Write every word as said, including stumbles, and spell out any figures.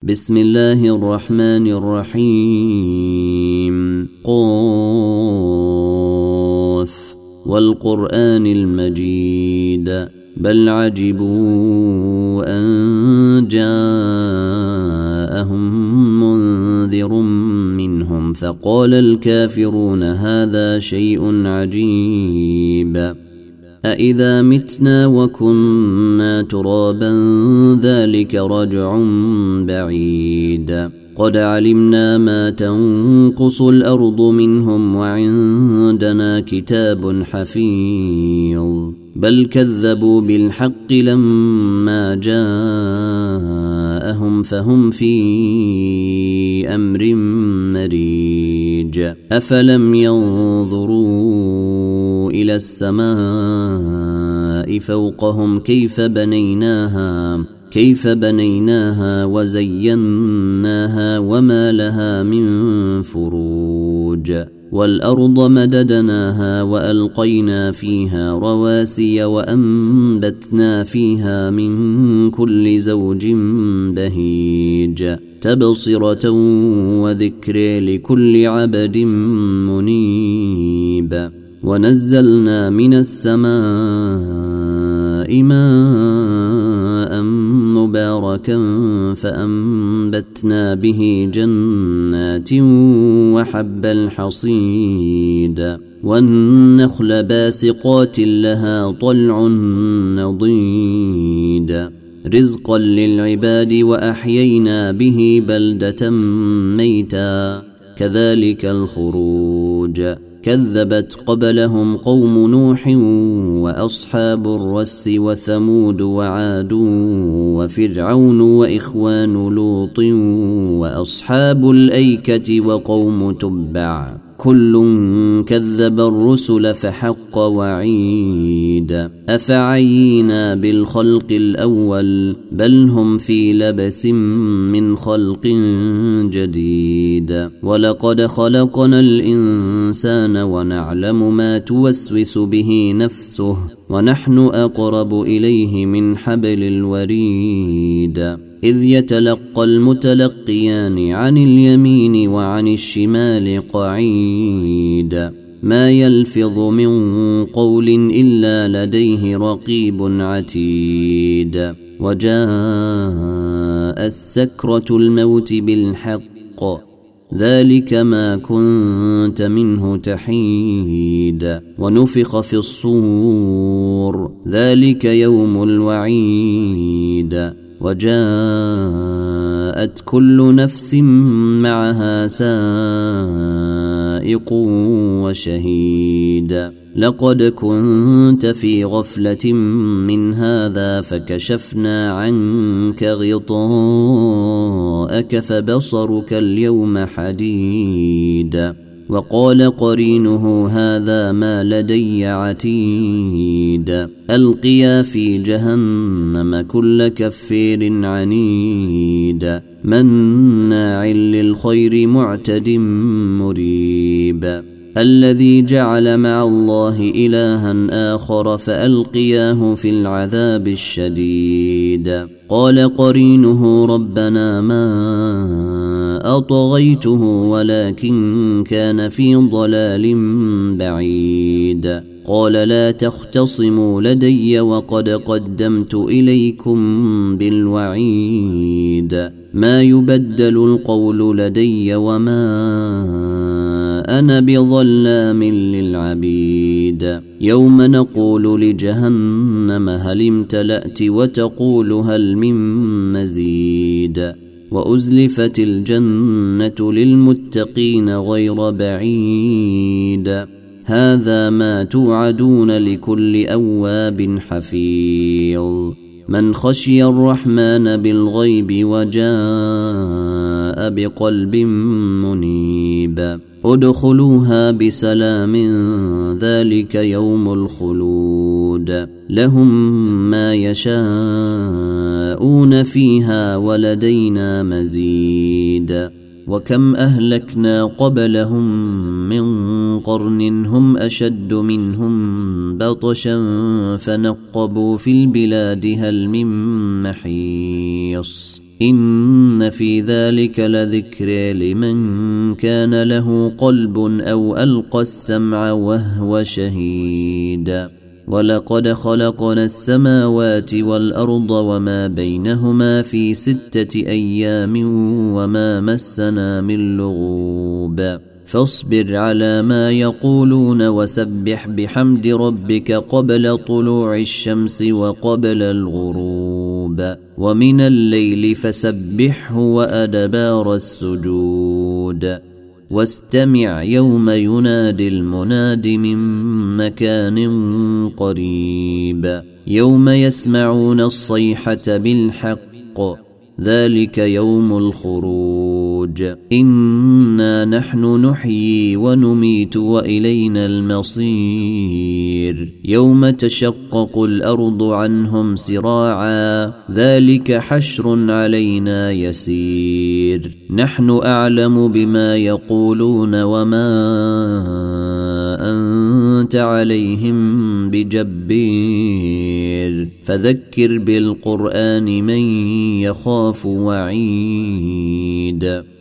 بسم الله الرحمن الرحيم. قاف والقرآن المجيد بل عجبوا أن جاءهم منذر منهم فقال الكافرون هذا شيء عجيب أإذا متنا وكنا ترابا ذلك رجع بعيد قد علمنا ما تنقص الأرض منهم وعندنا كتاب حفيظ بل كذبوا بالحق لما جاءهم فهم في أمر مريج أفلم ينظروا إلى السماء فوقهم كيف بنيناها كيف بنيناها وزيناها وما لها من فروج والأرض مددناها وألقينا فيها رواسي وأنبتنا فيها من كل زوج بهيج تبصرة وذكر لكل عبد منيب ونزلنا من السماء ماء مباركا فأنبتنا به جنات وحب الحصيد والنخل باسقات لها طلع نضيد رزقا للعباد وأحيينا به بلدة ميتا كذلك الخروج كذبت قبلهم قوم نوح وأصحاب الرس وثمود وعاد وفرعون وإخوان لوط وأصحاب الأيكة وقوم تبع كل كذب الرسل فحق وعيد أفعينا بالخلق الأول بل هم في لبس من خلق جديد ولقد خلقنا الإنسان ونعلم ما توسوس به نفسه ونحن أقرب إليه من حبل الوريد إذ يتلقى المتلقيان عن اليمين وعن الشمال قعيد ما يلفظ من قول إلا لديه رقيب عتيد وجاء السكرة الموت بالحق ذلك ما كنت منه تحيد ونفخ في الصور ذلك يوم الوعيد وجاءت كل نفس معها سائق وشهيد لقد كنت في غفلة من هذا فكشفنا عنك غطاءك فبصرك اليوم حديد وقال قرينه هذا ما لدي عتيد ألقيا في جهنم كل كفير عنيد مناع للخير معتد مريب الذي جعل مع الله إلها آخر فألقياه في العذاب الشديد قال قرينه ربنا ما أطغيته ولكن كان في ضلال بعيد قال لا تختصموا لدي وقد قدمت إليكم بالوعيد ما يبدل القول لدي وما أنا بظلام للعبيد يوم نقول لجهنم هل امتلأت وتقول هل من مزيد وأزلفت الجنة للمتقين غير بعيد هذا ما توعدون لكل أواب حفيظ من خشي الرحمن بالغيب وجاء بقلب منيب ادخلوها بسلام ذلك يوم الخلود لهم ما يشاءون فيها ولدينا مزيد وكم أهلكنا قبلهم من قرن هم أشد منهم بطشا فنقبوا في البلاد هل من محيص إن في ذلك لذكر لمن كان له قلب أو ألقى السمع وهو شهيد ولقد خلقنا السماوات والأرض وما بينهما في ستة أيام وما مسنا من لغوب فاصبر على ما يقولون وسبح بحمد ربك قبل طلوع الشمس وقبل الغروب ومن الليل فسبحه وأدبار السجود واستمع يوم ينادي المناد من مكان قريب يوم يسمعون الصيحة بالحق ذلك يوم الخروج إنا نحن نحيي ونميت وإلينا المصير يوم تشقق الأرض عنهم سراعا ذلك حشر علينا يسير نحن أعلم بما يقولون وما أنت عليهم بجبير فذكر بالقرآن من يخاف وعيد